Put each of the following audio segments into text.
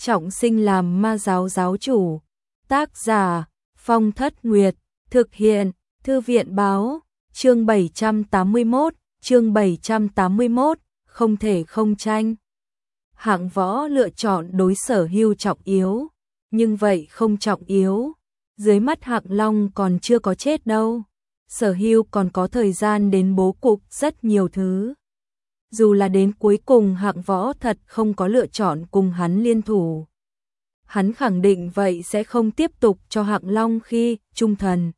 trọng sinh làm ma giáo giáo chủ. Tác giả Phong Thất Nguyệt. Thực hiện Thư viện Báo. Chương 781, không thể không tranh. Hạng Võ lựa chọn đối Sở Hưu trọng yếu, nhưng vậy không trọng yếu. Dưới mắt Hạng Long còn chưa có chết đâu. Sở Hưu còn có thời gian đến bố cục rất nhiều thứ. Dù là đến cuối cùng Hạng Võ thật không có lựa chọn cùng hắn liên thủ, hắn khẳng định vậy sẽ không tiếp tục cho Hạng Long khi trung thần.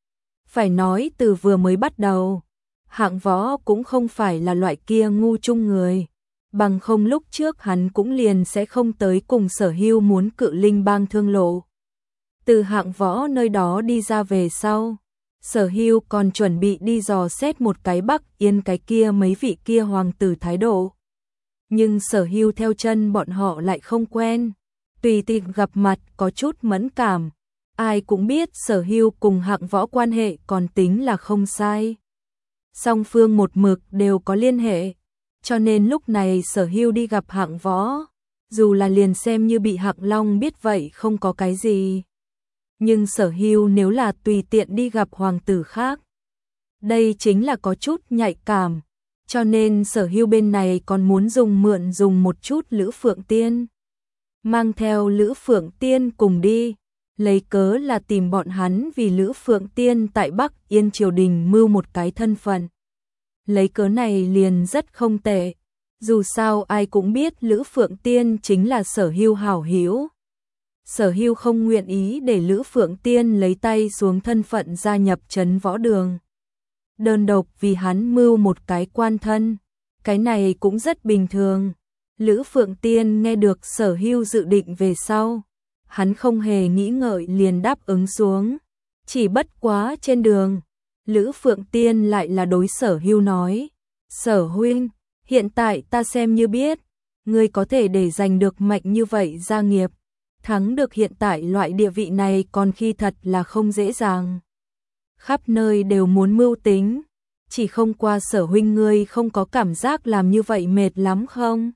Phải nói từ vừa mới bắt đầu, Hạng Võ cũng không phải là loại kia ngu chung người, bằng không lúc trước hắn cũng liền sẽ không tới cùng Sở Hưu muốn cự linh bang thương lộ. Từ Hạng Võ nơi đó đi ra về sau, Sở Hưu còn chuẩn bị đi dò xét một cái Bắc Yên cái kia mấy vị kia hoàng tử thái độ. Nhưng Sở Hưu theo chân bọn họ lại không quen, tùy tiện gặp mặt có chút mẫn cảm. Ai cũng biết Sở Hưu cùng Hạng Võ quan hệ còn tính là không sai. Song phương một mực đều có liên hệ, cho nên lúc này Sở Hưu đi gặp Hạng Võ, dù là liền xem như bị Hạng Long biết vậy không có cái gì. Nhưng Sở Hưu nếu là tùy tiện đi gặp hoàng tử khác, đây chính là có chút nhạy cảm, cho nên Sở Hưu bên này còn muốn dùng một chút Lữ Phượng Tiên. Mang theo Lữ Phượng Tiên cùng đi, lấy cớ là tìm bọn hắn vì Lữ Phượng Tiên tại Bắc Yên triều đình mưu một cái thân phận. Lấy cớ này liền rất không tệ, dù sao ai cũng biết Lữ Phượng Tiên chính là Sở Hưu hảo hữu. Sở Hưu không nguyện ý để Lữ Phượng Tiên lấy tay xuống thân phận gia nhập Trấn Võ Đường, đơn độc vì hắn mưu một cái quan thân, cái này cũng rất bình thường. Lữ Phượng Tiên nghe được Sở Hưu dự định về sau, hắn không hề nghĩ ngợi liền đáp ứng xuống. Chỉ bất quá trên đường, Lữ Phượng Tiên lại là đối Sở Hưu nói: Sở huynh, hiện tại ta xem như biết, ngươi có thể để giành được mạnh như vậy gia nghiệp, thắng được hiện tại loại địa vị này còn khi thật là không dễ dàng. Khắp nơi đều muốn mưu tính, chỉ không qua Sở huynh ngươi không có cảm giác làm như vậy mệt lắm không?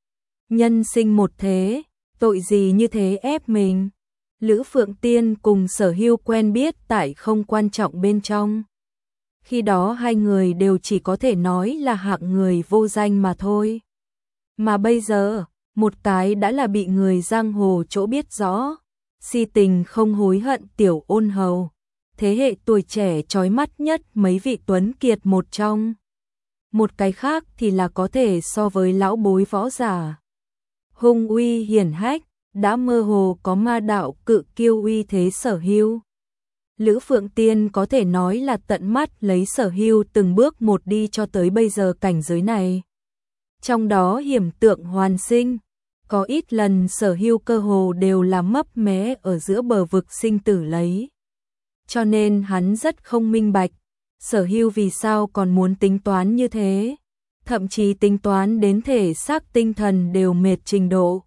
Nhân sinh một thế, tội gì như thế ép mình? Lữ Phượng Tiên cùng Sở Hưu quen biết tại không quan trọng bên trong. Khi đó hai người đều chỉ có thể nói là hạng người vô danh mà thôi. Mà bây giờ, một cái đã là bị người giang hồ chỗ biết rõ, si tình không hối hận tiểu ôn hầu, thế hệ tuổi trẻ chói mắt nhất mấy vị tuấn kiệt một trong. Một cái khác thì là có thể so với lão bối võ giả, hung uy hiển hách, đã mơ hồ có ma đạo cự kiêu uy thế Sở Hưu. Lữ Phượng Tiên có thể nói là tận mắt lấy Sở Hưu từng bước một đi cho tới bây giờ cảnh giới này. Trong đó hiểm tượng hoàn sinh, có ít lần Sở Hưu cơ hồ đều là mấp mé ở giữa bờ vực sinh tử lấy. Cho nên hắn rất không minh bạch, Sở Hưu vì sao còn muốn tính toán như thế, thậm chí tính toán đến thể xác tinh thần đều mệt trình độ.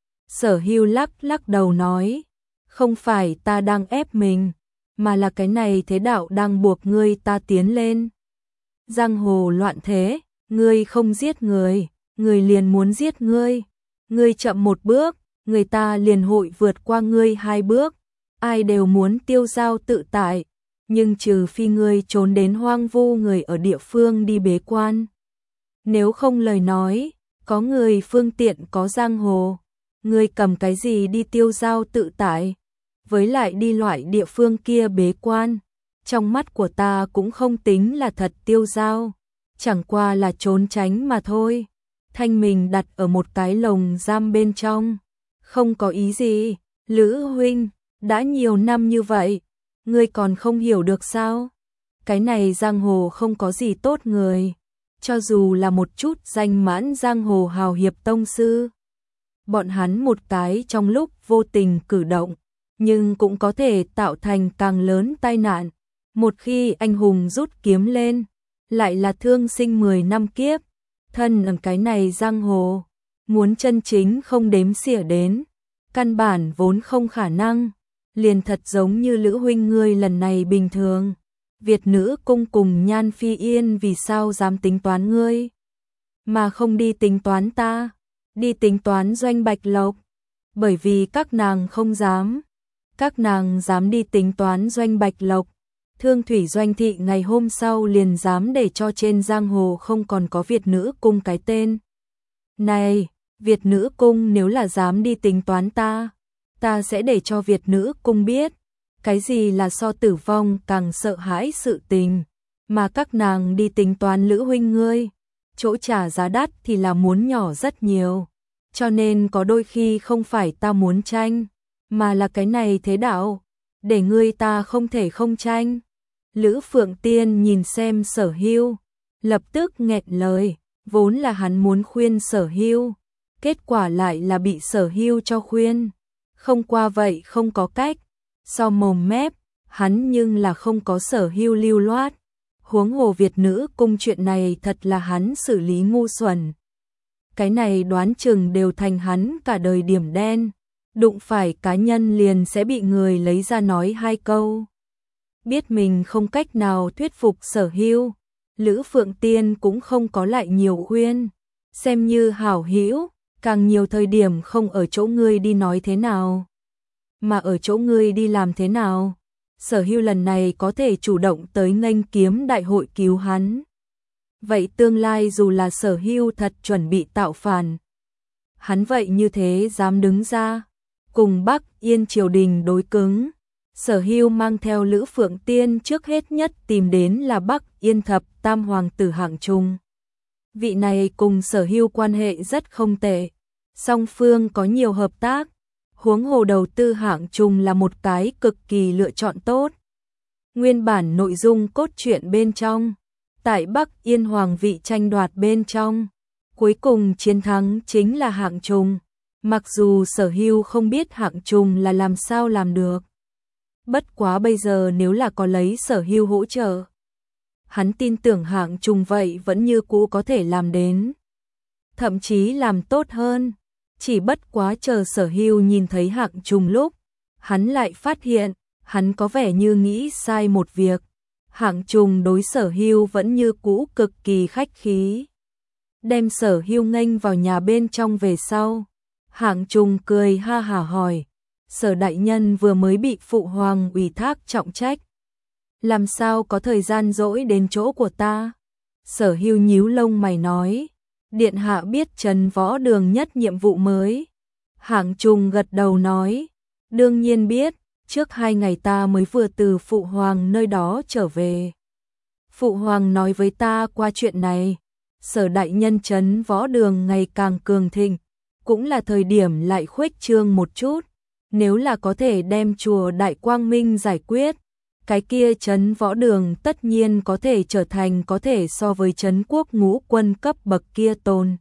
Sở Hưu lắc đầu nói, không phải ta đang ép mình, mà là cái này thế đạo đang buộc ngươi ta tiến lên. Giang hồ loạn thế, ngươi không giết người, người liền muốn giết ngươi. Ngươi chậm một bước, người ta liền hội vượt qua ngươi hai bước. Ai đều muốn tiêu dao tự tại, nhưng trừ phi ngươi trốn đến hoang vu người ở địa phương đi bế quan. Nếu không lời nói, có người phương tiện có giang hồ, ngươi cầm cái gì đi tiêu dao tự tại? Với lại đi loại địa phương kia bế quan, trong mắt của ta cũng không tính là thật tiêu dao, chẳng qua là trốn tránh mà thôi. Thanh mình đặt ở một cái lồng giam bên trong, không có ý gì. Lữ huynh, đã nhiều năm như vậy, ngươi còn không hiểu được sao? Cái này giang hồ không có gì tốt người, cho dù là một chút danh mãn giang hồ hào hiệp tông sư, bọn hắn một cái trong lúc vô tình cử động, nhưng cũng có thể tạo thành càng lớn tai nạn. Một khi anh hùng rút kiếm lên, lại là thương sinh 10 năm kiếp. Thân ở cái này giang hồ, muốn chân chính không đếm xỉa đến, căn bản vốn không khả năng. Liền thật giống như Lữ huynh ngươi lần này bình thường, Việt nữ cung cùng Nhan Phi Yên vì sao dám tính toán ngươi, mà không đi tính toán ta, đi tính toán Doanh Bạch Lộc. bởi vì các nàng không dám. Các nàng dám đi tính toán Doanh Bạch Lộc, Thương Thủy Doanh thị ngày hôm sau liền dám để cho trên giang hồ không còn có Việt Nữ Cung cái tên. Này, Việt Nữ Cung nếu là dám đi tính toán ta sẽ để cho Việt Nữ Cung biết, cái gì là so tử vong càng sợ hãi sự tình, mà các nàng đi tính toán Lữ huynh ngươi, chỗ trả giá đắt thì là muốn nhỏ rất nhiều, cho nên có đôi khi không phải ta muốn tranh, mà là cái này thế đạo, để ngươi ta không thể không tranh. Lữ Phượng Tiên nhìn xem Sở Hưu, lập tức nghẹn lời, vốn là hắn muốn khuyên Sở Hưu, kết quả lại là bị Sở Hưu cho khuyên. Không qua vậy không có cách, so mồm mép, hắn nhưng là không có Sở Hưu lưu loát. Huống hồ Việt Nữ Cung chuyện này thật là hắn xử lý ngu xuẩn. Cái này đoán chừng đều thành hắn cả đời điểm đen, đụng phải cá nhân liền sẽ bị người lấy ra nói hai câu. Biết mình không cách nào thuyết phục Sở Hưu, Lữ Phượng Tiên cũng không có lại nhiều khuyên, xem như hảo hữu, càng nhiều thời điểm không ở chỗ ngươi đi nói thế nào, mà ở chỗ ngươi đi làm thế nào. Sở Hưu lần này có thể chủ động tới nghênh kiếm đại hội cứu hắn. Vậy tương lai dù là Sở Hưu thật chuẩn bị tạo phản, hắn vậy như thế dám đứng ra, cùng Bắc Yên triều đình đối cứng. Sở Hưu mang theo Lữ Phượng Tiên trước hết nhất tìm đến là Bắc Yên thập tam hoàng tử Hạng Trung. Vị này cùng Sở Hưu quan hệ rất không tệ, song phương có nhiều hợp tác, huống hồ đầu tư Hạng Trung là một cái cực kỳ lựa chọn tốt. Nguyên bản nội dung cốt truyện bên trong, tại Bắc Yên hoàng vị tranh đoạt bên trong, cuối cùng chiến thắng chính là Hạng Trung, mặc dù Sở Hưu không biết Hạng Trung là làm sao làm được. Bất quá bây giờ nếu là có lấy Sở Hưu hỗ trợ, hắn tin tưởng Hạng Trung vậy vẫn như cũ có thể làm đến, thậm chí làm tốt hơn. Chỉ bất quá chờ Sở Hưu nhìn thấy Hạng Trung lúc, hắn lại phát hiện, hắn có vẻ như nghĩ sai một việc. Hạng Trung đối Sở Hưu vẫn như cũ cực kỳ khách khí. Đem Sở Hưu nghênh vào nhà bên trong về sau, Hạng Trung cười ha hả hỏi, Sở đại nhân vừa mới bị phụ hoàng ủy thác trọng trách, làm sao có thời gian rỗi đến chỗ của ta? Sở Hưu nhíu lông mày nói, điện hạ biết Trấn Võ Đường nhất nhiệm vụ mới. Hạng Trung gật đầu nói, đương nhiên biết, trước 2 ngày ta mới vừa từ phụ hoàng nơi đó trở về. Phụ hoàng nói với ta qua chuyện này, Sở đại nhân Trấn Võ Đường ngày càng cường thịnh, cũng là thời điểm lại khuếch trương một chút, nếu là có thể đem chùa Đại Quang Minh giải quyết, cái kia Trấn Võ Đường tất nhiên có thể trở thành có thể so với Trấn Quốc Ngũ Quân cấp bậc kia tồn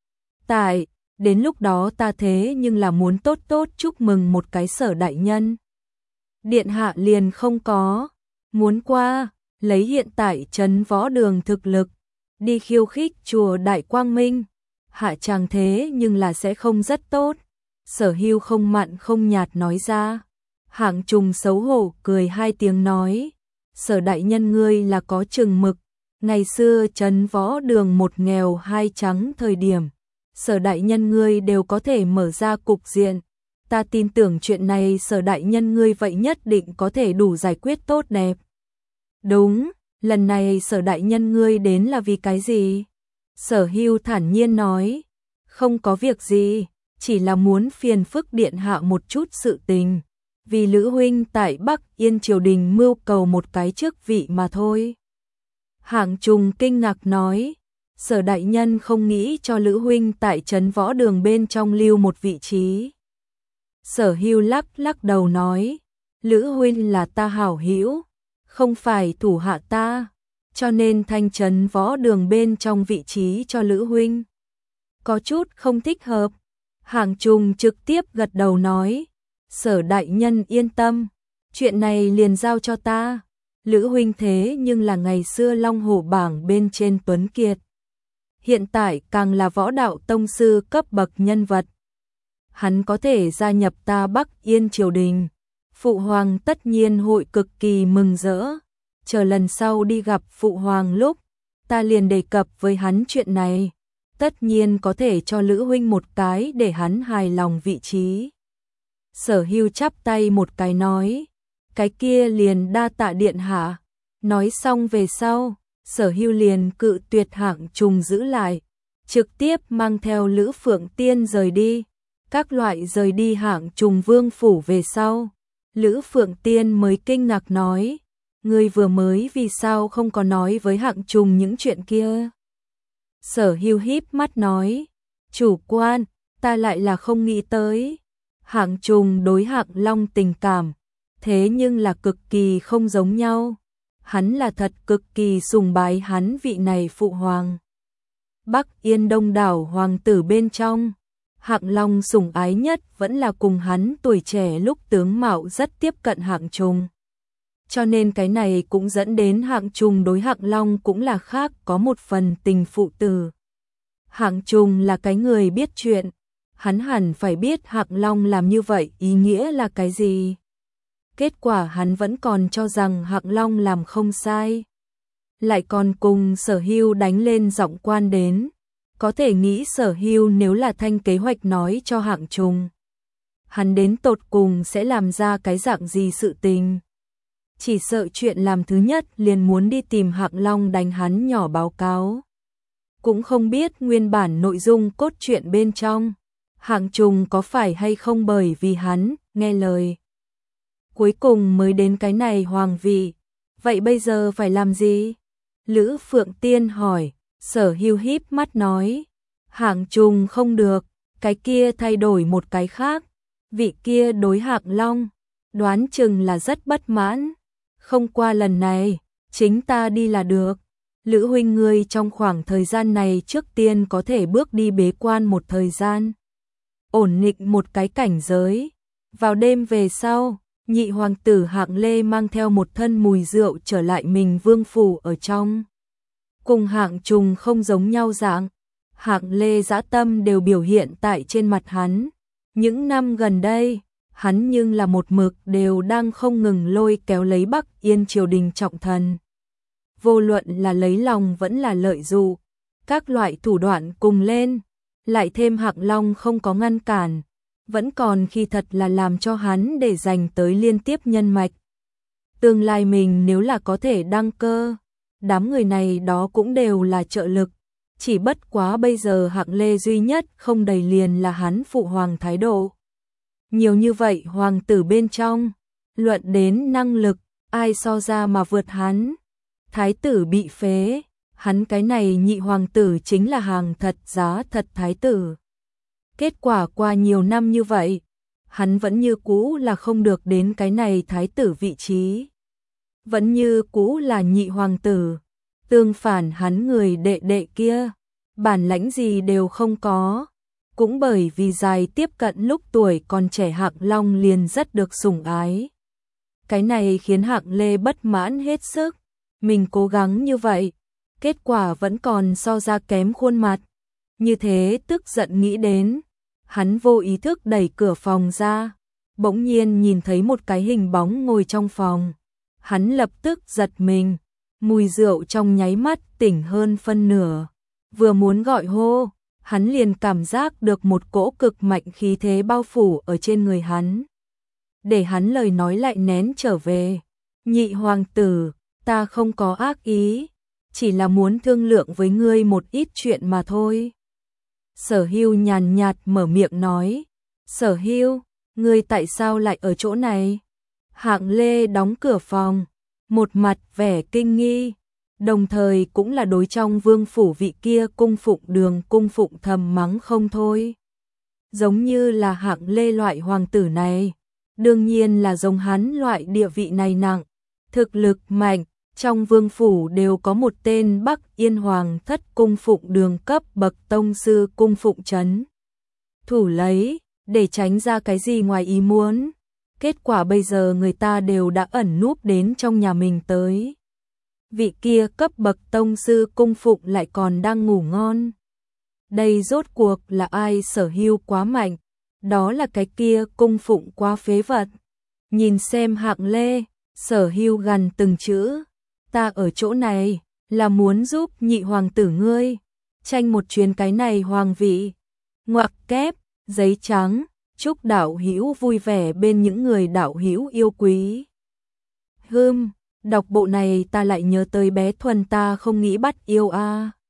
tại, đến lúc đó ta thế nhưng là muốn tốt tốt chúc mừng một cái Sở đại nhân. Điện hạ liền không có muốn qua, lấy hiện tại Trấn Võ Đường thực lực, đi khiêu khích chùa Đại Quang Minh, hạ chàng thế nhưng là sẽ không rất tốt. Sở Hưu không mặn không nhạt nói ra. Hạng Trung xấu hổ cười 2 tiếng nói, Sở đại nhân ngươi là có chừng mực, ngày xưa Trấn Võ Đường 1 nghèo 2 trắng thời điểm, Sở đại nhân ngươi đều có thể mở ra cục diện, ta tin tưởng chuyện này Sở đại nhân ngươi vậy nhất định có thể đủ giải quyết tốt đẹp. Đúng, lần này Sở đại nhân ngươi đến là vì cái gì? Sở Hưu thản nhiên nói, không có việc gì, chỉ là muốn phiền phức điện hạ một chút sự tình, vì Lữ huynh tại Bắc Yên triều đình mưu cầu một cái chức vị mà thôi. Hạng Trung kinh ngạc nói, Sở đại nhân không nghĩ cho Lữ huynh tại Trấn Võ Đường bên trong lưu một vị trí. Sở Hưu lắc lắc đầu nói, Lữ huynh là ta hảo hữu, không phải thủ hạ ta, cho nên thanh Trấn Võ Đường bên trong vị trí cho Lữ huynh có chút không thích hợp. Hạng Trung trực tiếp gật đầu nói, Sở đại nhân yên tâm, chuyện này liền giao cho ta. Lữ huynh thế nhưng là ngày xưa Long Hổ bảng bên trên tuấn kiệt, hiện tại càng là võ đạo tông sư cấp bậc nhân vật. Hắn có thể gia nhập ta Bắc Yên triều đình, phụ hoàng tất nhiên hội cực kỳ mừng rỡ. Chờ lần sau đi gặp phụ hoàng lúc, ta liền đề cập với hắn chuyện này, tất nhiên có thể cho Lữ huynh một cái để hắn hài lòng vị trí. Sở Hưu chắp tay một cái nói, cái kia liền đa tạ điện hạ. Nói xong về sau, Sở Hưu liền cự tuyệt Hạng Trùng giữ lại, trực tiếp mang theo Lữ Phượng Tiên rời đi. Các loại rời đi Hạng Trùng vương phủ về sau, Lữ Phượng Tiên mới kinh ngạc nói, ngươi vừa mới vì sao không có nói với Hạng Trùng những chuyện kia? Sở Hưu híp mắt nói, chủ quan, ta lại là không nghĩ tới. Hạng Trùng đối Hạng Long tình cảm, thế nhưng là cực kỳ không giống nhau. Hắn là thật cực kỳ sùng bái hắn vị này phụ hoàng. Bắc Yên đông đảo hoàng tử bên trong, Hạng Long sủng ái nhất vẫn là cùng hắn tuổi trẻ lúc tướng mạo rất tiếp cận Hạng Trùng. Cho nên cái này cũng dẫn đến Hạng Trùng đối Hạng Long cũng là khác, có một phần tình phụ tử. Hạng Trùng là cái người biết chuyện, hắn hẳn phải biết Hạng Long làm như vậy ý nghĩa là cái gì. Kết quả hắn vẫn còn cho rằng Hạng Long làm không sai, lại còn cùng Sở Hưu đánh lên giọng quan đến. Có thể nghĩ Sở Hưu nếu là thanh kế hoạch nói cho Hạng Trùng, hắn đến tột cùng sẽ làm ra cái dạng gì sự tình. Chỉ sợ chuyện làm thứ nhất liền muốn đi tìm Hạng Long đánh hắn nhỏ báo cáo. Cũng không biết nguyên bản nội dung cốt truyện bên trong, Hạng Trùng có phải hay không bởi vì hắn nghe lời cuối cùng mới đến cái này hoàng vị. Vậy bây giờ phải làm gì? Lữ Phượng Tiên hỏi. Sở Hưu híp mắt nói, Hạng Trùng không được, cái kia thay đổi một cái khác. Vị kia đối Hạng Long, đoán chừng là rất bất mãn. Không qua lần này, chính ta đi là được. Lữ huynh ngươi trong khoảng thời gian này trước tiên có thể bước đi bế quan một thời gian, ổn định một cái cảnh giới. Vào đêm về sau, nhị hoàng tử Hạng Lê mang theo một thân mùi rượu trở lại mình vương phủ ở trong. Cùng Hạng Trùng không giống nhau dạng, Hạng Lê dã tâm đều biểu hiện tại trên mặt hắn. Những năm gần đây, hắn nhưng là một mực đều đang không ngừng lôi kéo lấy Bắc Yên triều đình trọng thần. Vô luận là lấy lòng vẫn là lợi dụ, các loại thủ đoạn cùng lên, lại thêm Hạng Long không có ngăn cản, vẫn còn khi thật là làm cho hắn để dành tới liên tiếp nhân mạch. Tương lai mình nếu là có thể đăng cơ, đám người này đó cũng đều là trợ lực. Chỉ bất quá bây giờ Hạng Lê duy nhất không đầy liền là hắn phụ hoàng thái độ. Nhiều như vậy hoàng tử bên trong, luận đến năng lực, ai so ra mà vượt hắn. Thái tử bị phế, hắn cái này nhị hoàng tử chính là hàng thật giá thật thái tử. Kết quả qua nhiều năm như vậy, hắn vẫn như cũ là không được đến cái này thái tử vị trí. Vẫn như cũ là nhị hoàng tử. Tương phản hắn người đệ đệ kia, bản lãnh gì đều không có. Cũng bởi vì dài tiếp cận lúc tuổi còn trẻ Hạng Long liền rất được sủng ái. Cái này khiến Hạng Lê bất mãn hết sức. Mình cố gắng như vậy, kết quả vẫn còn so ra kém khuôn mặt. Như thế tức giận nghĩ đến, hắn vô ý thức đẩy cửa phòng ra, bỗng nhiên nhìn thấy một cái hình bóng ngồi trong phòng. Hắn lập tức giật mình, mùi rượu trong nháy mắt tỉnh hơn phân nửa. Vừa muốn gọi hô, hắn liền cảm giác được một cỗ cực mạnh khí thế bao phủ ở trên người hắn. Để hắn lời nói lại nén trở về. Nhị hoàng tử, ta không có ác ý, chỉ là muốn thương lượng với ngươi một ít chuyện mà thôi. Sở Hưu nhàn nhạt mở miệng nói. Sở Hưu, ngươi tại sao lại ở chỗ này? Hạng Lê đóng cửa phòng, một mặt vẻ kinh nghi, đồng thời cũng là đối trong vương phủ vị kia cung phụng Đường cung phụng thầm mắng không thôi. Giống như là Hạng Lê loại hoàng tử này, đương nhiên là giống hắn loại địa vị này nặng, thực lực mạnh, trong vương phủ đều có một tên Bắc Yên hoàng thất cung phụng Đường cấp bậc tông sư cung phụng trấn thủ lấy, để tránh ra cái gì ngoài ý muốn. Kết quả bây giờ người ta đều đã ẩn núp đến trong nhà mình tới. Vị kia cấp bậc tông sư cung phụng lại còn đang ngủ ngon. Đây rốt cuộc là ai? Sở Hưu quá mạnh, đó là cái kia cung phụng quá phế vật. Nhìn xem Hạng Lê, Sở Hưu gằn từng chữ, ta ở chỗ này là muốn giúp nhị hoàng tử ngươi tranh một chuyến cái này hoàng vị. Ngoặc kép, giấy trắng, chúc đạo hữu vui vẻ bên những người đạo hữu yêu quý. Đọc bộ này ta lại nhớ tới bé Thuần ta không nghĩ bắt yêu a.